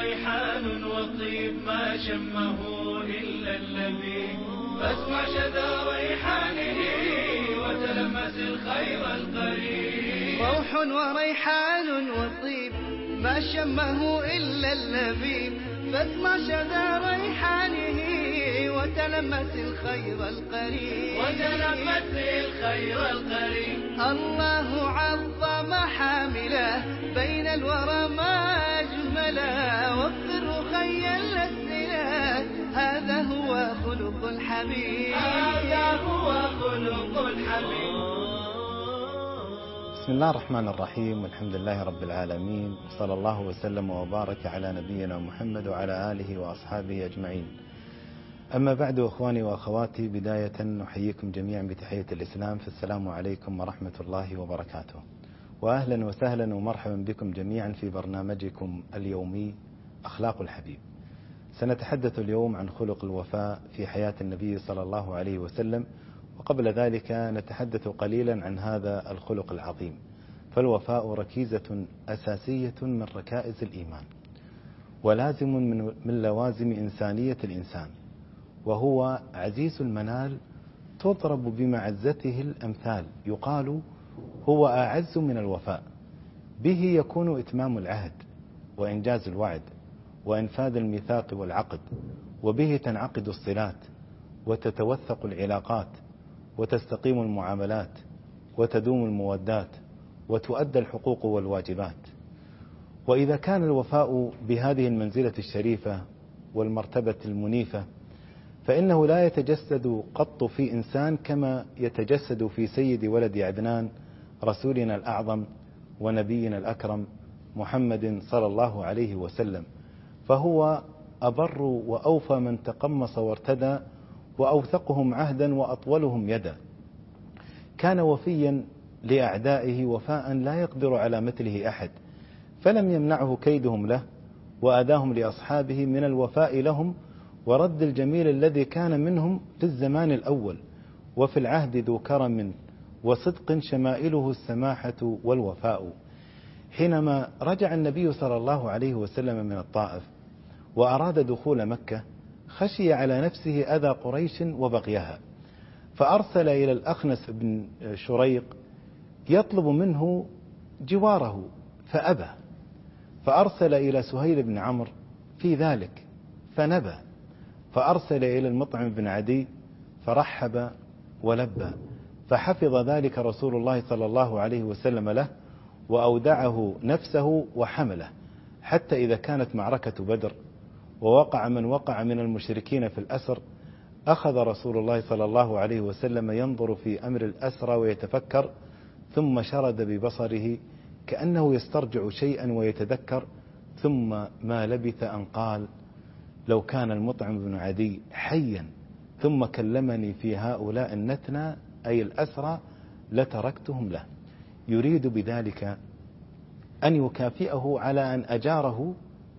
ريحان وطيب ما شمه إلا اللبيب، فاسمع شذا ريحانه وتلمس الخير القريب. روح وريحان وطيب ما شمه إلا اللبيب، فاسمع شذا ريحانه وتلمس الخير القريب. الله عظم حامله بين الورى ما أجمله، وفر خيا الأسئلة هذا هو خلق الحبيب. بسم الله الرحمن الرحيم، والحمد لله رب العالمين، وصلى الله وسلم وبارك على نبينا محمد وعلى آله وأصحابه أجمعين. أما بعد، أخواني وأخواتي، بداية نحييكم جميعا بتحية الإسلام، فالسلام عليكم ورحمة الله وبركاته، وأهلا وسهلا ومرحبا بكم جميعا في برنامجكم اليومي أخلاق الحبيب. سنتحدث اليوم عن خلق الوفاء في حياة النبي صلى الله عليه وسلم، وقبل ذلك نتحدث قليلا عن هذا الخلق العظيم، فالوفاء ركيزة أساسية من ركائز الإيمان، ولازم من لوازم إنسانية الإنسان، وهو عزيز المنال تضرب بمعزته الأمثال، يقال هو أعز من الوفاء، به يكون إتمام العهد وإنجاز الوعد وإنفاذ الميثاق والعقد، وبه تنعقد الصلات وتتوثق العلاقات وتستقيم المعاملات وتدوم المودات وتؤدى الحقوق والواجبات. وإذا كان الوفاء بهذه المنزلة الشريفة والمرتبة المنيفة، فإنه لا يتجسد قط في إنسان كما يتجسد في سيد ولد عدنان رسولنا الأعظم ونبينا الأكرم محمد صلى الله عليه وسلم، فهو أبر وأوفى من تقمص وارتدى، وأوثقهم عهدا وأطولهم يدا. كان وفيا لأعدائه وفاء لا يقدر على مثله أحد، فلم يمنعه كيدهم له وأذاهم لأصحابه من الوفاء لهم ورد الجميل الذي كان منهم في الزمان الأول، وفي العهد ذو كرم وصدق شمائله السماحة والوفاء. حينما رجع النبي صلى الله عليه وسلم من الطائف وأراد دخول مكة، خشي على نفسه أذى قريش وبغيها، فأرسل إلى الأخنس بن شريق يطلب منه جواره فأبى، فأرسل إلى سهيل بن عمرو في ذلك فنبى، فأرسل إلى المطعم بن عدي فرحب ولبى، فحفظ ذلك رسول الله صلى الله عليه وسلم له وأودعه نفسه وحمله، حتى إذا كانت معركة بدر ووقع من وقع من المشركين في الأسر، أخذ رسول الله صلى الله عليه وسلم ينظر في أمر الأسرى ويتفكر، ثم شرد ببصره كأنه يسترجع شيئا ويتذكر، ثم ما لبث أن قال: لو كان المطعم بن عدي حيا ثم كلمني في هؤلاء النتنى أي الأسرى لتركتهم له، يريد بذلك أن يكافئه على أن أجاره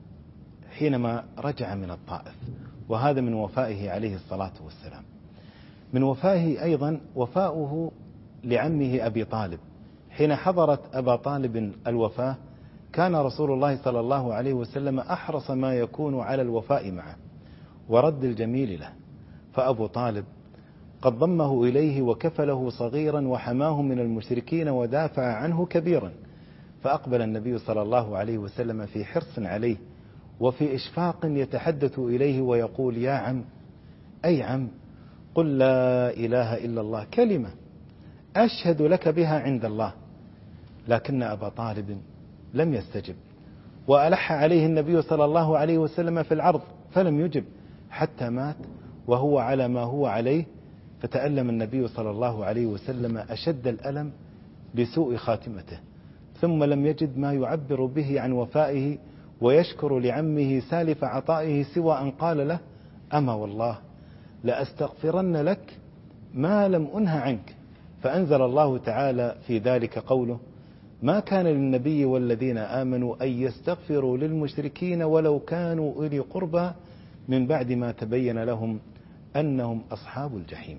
حينما رجع من الطائف. وهذا من وفائه عليه الصلاة والسلام. من وفائه أيضا وفاؤه لعمه أبي طالب. حين حضرت أبا طالب الوفاة، كان رسول الله صلى الله عليه وسلم أحرص ما يكون على الوفاء معه ورد الجميل له، فأبو طالب قد ضمه إليه وكفله صغيرا وحماه من المشركين ودافع عنه كبيرا، فأقبل النبي صلى الله عليه وسلم في حرص عليه وفي إشفاق يتحدث إليه ويقول: يا عم، أي عم، قل لا إله إلا الله، كلمة أشهد لك بها عند الله. لكن أبا طالب لم يستجب، وألح عليه النبي صلى الله عليه وسلم في العرض فلم يجب حتى مات وهو على ما هو عليه، فتألم النبي صلى الله عليه وسلم أشد الألم لسوء خاتمته، ثم لم يجد ما يعبر به عن وفائه ويشكر لعمه سالف عطائه سوى أن قال له: أما والله لأستغفرن لك ما لم أنه عنك. فأنزل الله تعالى في ذلك قوله: ما كان للنبي والذين آمنوا أن يستغفروا للمشركين ولو كانوا أولي قربى من بعد ما تبين لهم أنهم أصحاب الجحيم.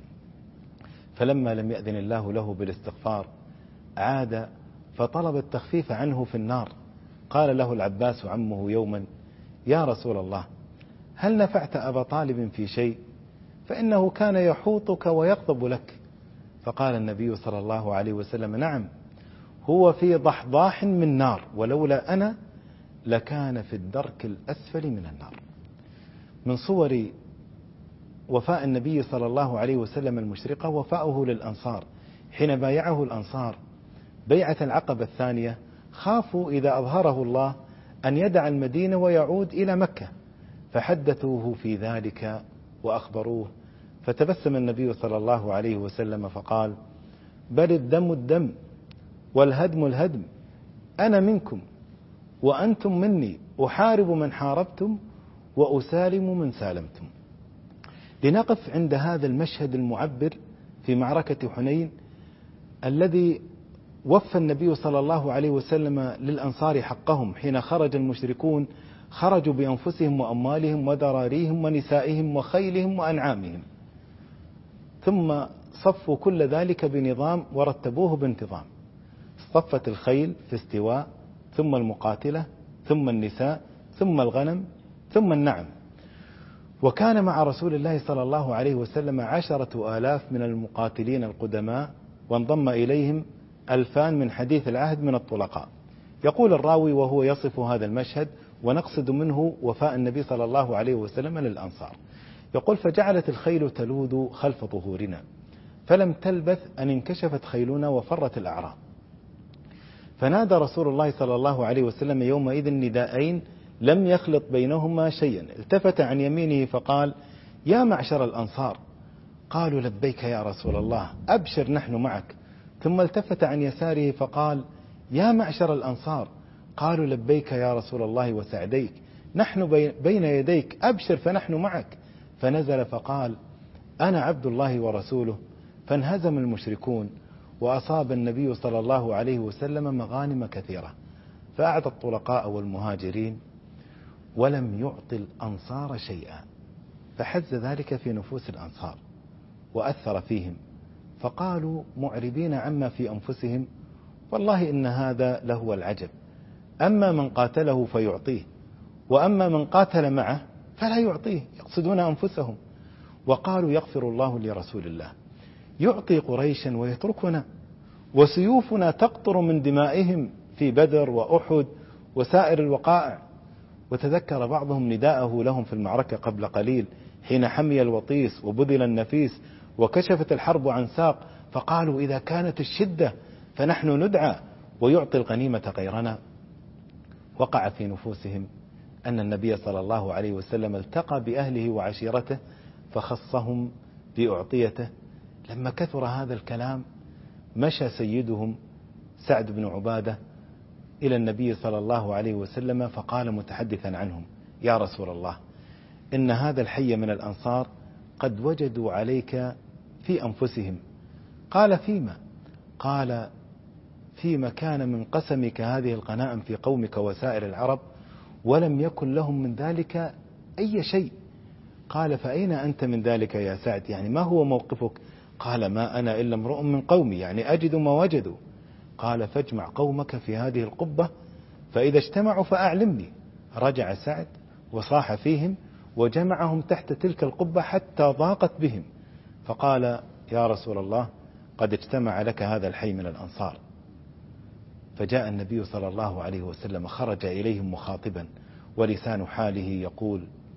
فلما لم يأذن الله له بالاستغفار عاد فطلب التخفيف عنه في النار. قال له العباس عمه يوما: يا رسول الله هل نفعت أبا طالب في شيء؟ فإنه كان يحوطك ويغضب لك. فقال النبي صلى الله عليه وسلم نعم، هو في ضحضاح من نار، ولولا أنا لكان في الدرك الأسفل من النار. من صور وفاء النبي صلى الله عليه وسلم المشرقة وفاؤه للأنصار حين بايعه الأنصار بيعة العقبة الثانية، خافوا إذا أظهره الله أن يدع المدينة ويعود إلى مكة، فحدثوه في ذلك وأخبروه، فتبسم النبي صلى الله عليه وسلم فقال بل الدم الدم والهدم الهدم، أنا منكم وأنتم مني، أحارب من حاربتم وأسالم من سالمتم. لنقف عند هذا المشهد المعبر في معركة حنين الذي وفى النبي صلى الله عليه وسلم للأنصار حقهم. حين خرج المشركون خرجوا بأنفسهم وأموالهم وذراريهم ونسائهم وخيلهم وأنعامهم، ثم صفوا كل ذلك بنظام ورتبوه بانتظام. صفت الخيل في استواء، ثم المقاتلة، ثم النساء، ثم الغنم، ثم النعم. وكان مع رسول الله صلى الله عليه وسلم 10,000 من المقاتلين القدماء، وانضم إليهم 2,000 من حديث العهد من الطلقاء. يقول الراوي وهو يصف هذا المشهد، ونقصد منه وفاء النبي صلى الله عليه وسلم للأنصار، يقول فجعلت الخيل تلوذ خلف ظهورنا، فلم تلبث أن انكشفت خيلنا وفرت الأعراب، فنادى رسول الله صلى الله عليه وسلم يومئذ نداءين لم يخلط بينهما شيئا. التفت عن يمينه فقال يا معشر الأنصار، قالوا لبيك يا رسول الله، أبشر نحن معك. ثم التفت عن يساره فقال يا معشر الأنصار، قالوا لبيك يا رسول الله وسعديك، نحن بين يديك، أبشر فنحن معك. فنزل فقال أنا عبد الله ورسوله. فانهزم المشركون، وأصاب النبي صلى الله عليه وسلم مغانم كثيرة، فأعطى الطلقاء والمهاجرين ولم يعطي الأنصار شيئا، فحز ذلك في نفوس الأنصار وأثر فيهم، فقالوا معربين عما في أنفسهم والله إن هذا لهو العجب، أما من قاتله فيعطيه، وأما من قاتل معه فلا يعطيه، يقصدون أنفسهم. وقالوا يغفر الله لرسول الله، يعطي قريشا ويتركنا، وسيوفنا تقطر من دمائهم في بدر وأحد وسائر الوقائع. وتذكر بعضهم نداءه لهم في المعركة قبل قليل حين حمي الوطيس وبذل النفيس وكشفت الحرب عن ساق، فقالوا إذا كانت الشدة فنحن ندعى ويعطي الغنيمة غيرنا. وقع في نفوسهم أن النبي صلى الله عليه وسلم التقى بأهله وعشيرته فخصهم بأعطيته. لما كثر هذا الكلام مشى سيدهم سعد بن عبادة إلى النبي صلى الله عليه وسلم فقال متحدثا عنهم يا رسول الله، إن هذا الحي من الأنصار قد وجدوا عليك في أنفسهم. قال فيما؟ قال فيما كان من قسمك هذه الغنائم في قومك وسائر العرب، ولم يكن لهم من ذلك أي شيء. قال فأين أنت من ذلك يا سعد؟ يعني ما هو موقفك؟ قال ما أنا إلا امرؤ من قومي، يعني أجد ما وجدوا. قال فاجمع قومك في هذه القبة، فإذا اجتمعوا فأعلمني. رجع سعد وصاح فيهم وجمعهم تحت تلك القبة حتى ضاقت بهم، فقال يا رسول الله قد اجتمع لك هذا الحي من الأنصار. فجاء النبي صلى الله عليه وسلم خرج إليهم مخاطبا ولسان حاله يقول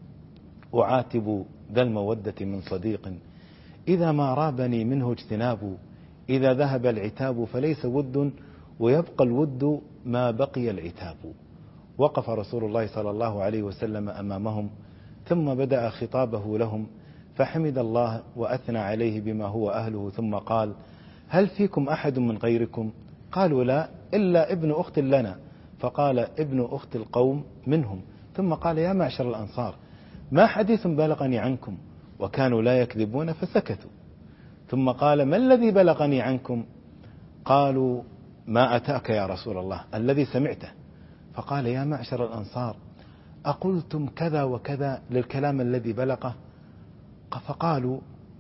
أعاتب ذا المودة من صديق إذا ما رابني منه اجتناب، إذا ذهب العتاب فليس ود ويبقى الود ما بقي العتاب. وقف رسول الله صلى الله عليه وسلم أمامهم ثم بدأ خطابه لهم فحمد الله وأثنى عليه بما هو أهله، ثم قال هل فيكم أحد من غيركم؟ قالوا لا إلا ابن أخت لنا. فقال ابن أخت القوم منهم. ثم قال يا معشر الأنصار ما حديث بلغني عنكم؟ وكانوا لا يكذبون فسكتوا. ثم قال ما الذي بلغني عنكم؟ قالوا ما أتاك يا رسول الله الذي سمعته. فقال يا معشر الأنصار أقلتم كذا وكذا للكلام الذي بلغه؟ فقالوا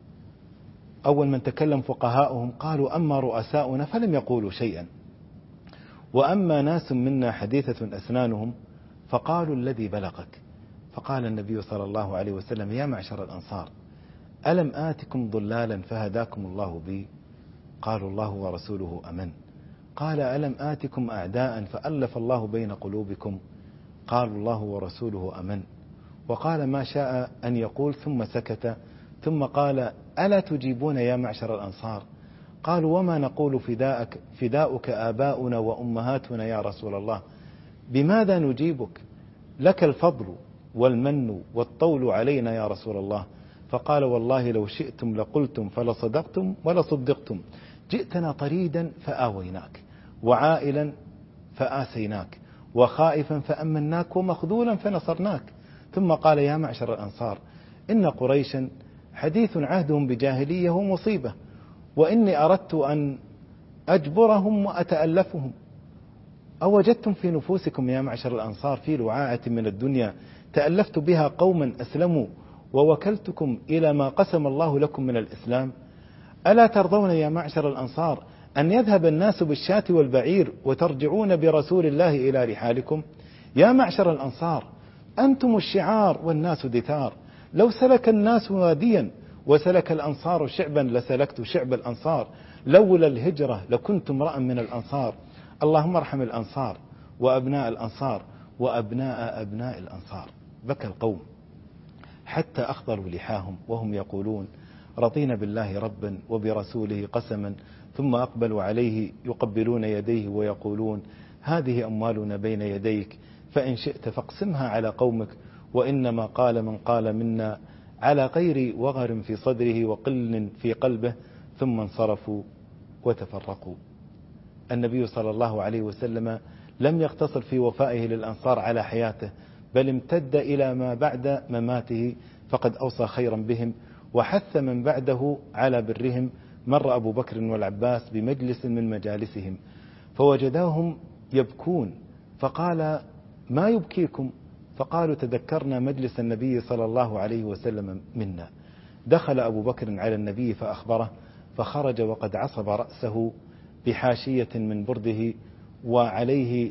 أول من تكلم فقهاؤهم قالوا أما رؤساؤنا فلم يقولوا شيئا، وأما ناس منا حديثة أسنانهم فقالوا الذي بلغك. فقال النبي صلى الله عليه وسلم: يا معشر الأنصار، ألم آتكم ضلالا فهداكم الله بي؟ قالوا: الله ورسوله أمن. قال: ألم آتكم أعداء فألف الله بين قلوبكم؟ قالوا: الله ورسوله أمن. وقال ما شاء أن يقول ثم سكت، ثم قال: ألا تجيبون يا معشر الأنصار؟ قالوا: وما نقول فداؤك آباؤنا وأمهاتنا يا رسول الله، بماذا نجيبك؟ لك الفضل والمن والطول علينا يا رسول الله. فقال: والله لو شئتم لقلتم فلصدقتم ولصدقتم. جئتنا طريدا فآويناك، وعائلا فآسيناك، وخائفا فأمناك، ومخذولا فنصرناك. ثم قال: يا معشر الأنصار، إن قريشا حديث عهدهم بجاهلية ومصيبة، وإني أردت أن أجبرهم وأتألفهم. أوجدتم في نفوسكم يا معشر الأنصار في لعاعة من الدنيا تألفت بها قوما أسلموا، ووكلتكم إلى ما قسم الله لكم من الإسلام؟ ألا ترضون يا معشر الأنصار أن يذهب الناس بالشاة والبعير وترجعون برسول الله إلى رحالكم؟ يا معشر الأنصار، أنتم الشعار والناس دثار. لو سلك الناس واديا وسلك الأنصار شعبا لسلكت شعب الأنصار. لولا الهجرة لكنت امرأ من الأنصار. اللهم ارحم الأنصار وأبناء الأنصار وأبناء أبناء الأنصار. بكى القوم حتى أخضروا لحاهم وهم يقولون: رضينا بالله ربا وبرسوله قسما. ثم أقبلوا عليه يقبلون يديه ويقولون: هذه أموالنا بين يديك، فإن شئت فاقسمها على قومك. وإنما قال من قال منا على غير وغر في صدره وقل في قلبه. ثم انصرفوا وتفرقوا. النبي صلى الله عليه وسلم لم يقتصر في وفائه للأنصار على حياته، بل امتد إلى ما بعد مماته، فقد أوصى خيرا بهم وحث من بعده على برهم. مر أبو بكر والعباس بمجلس من مجالسهم فوجداهم يبكون، فقال: ما يبكيكم؟ فقالوا: تذكرنا مجلس النبي صلى الله عليه وسلم منا. دخل أبو بكر على النبي فأخبره، فخرج وقد عصب رأسه بحاشية من برده وعليه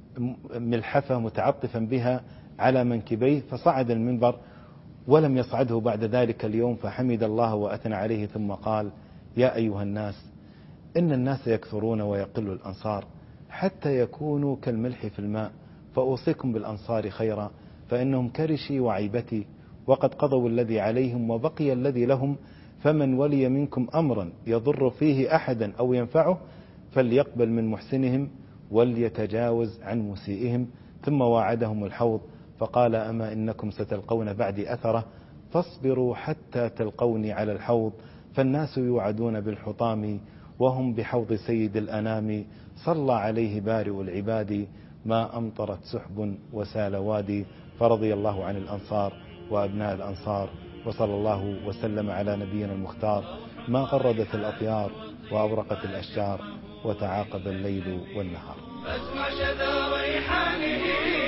ملحفة متعطفا بها على منكبيه، فصعد المنبر ولم يصعده بعد ذلك اليوم، فحمد الله وأثنى عليه ثم قال: يا أيها الناس، إن الناس يكثرون ويقل الأنصار حتى يكونوا كالملح في الماء، فأوصيكم بالأنصار خيرا، فإنهم كرشي وعيبتي، وقد قضوا الذي عليهم وبقي الذي لهم، فمن ولي منكم أمرا يضر فيه أحدا أو ينفعه فليقبل من محسنهم وليتجاوز عن مسيئهم. ثم واعدهم الحوض فقال: أما إنكم ستلقون بعدي أثرة، فاصبروا حتى تلقوني على الحوض. فالناس يوعدون بالحطام وهم بحوض سيد الأنام. صلى عليه بارئ العباد، ما أمطرت سحب وسال وادي. فرضي الله عن الأنصار وأبناء الأنصار، وصلى الله وسلم على نبينا المختار. ما غردت الأطيار وأبرقت الأشجار، وتعاقب الليل والنهار. فاسمع شذا ريحانه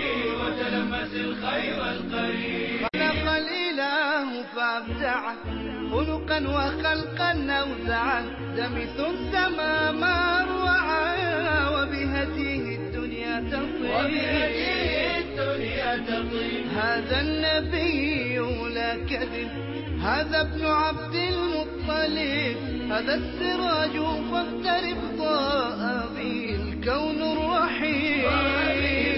وتلمس الخير القريب. خلق الإله فأبدعه خلقا وخلقا أوزعه، دمث السما ما أروعه، وبهديه الدنيا تطيب. هذا النبي لا كذب، هذا ابن عبد المطلب، هذا السراج فاقترب، ضاء به الكون الرحيم.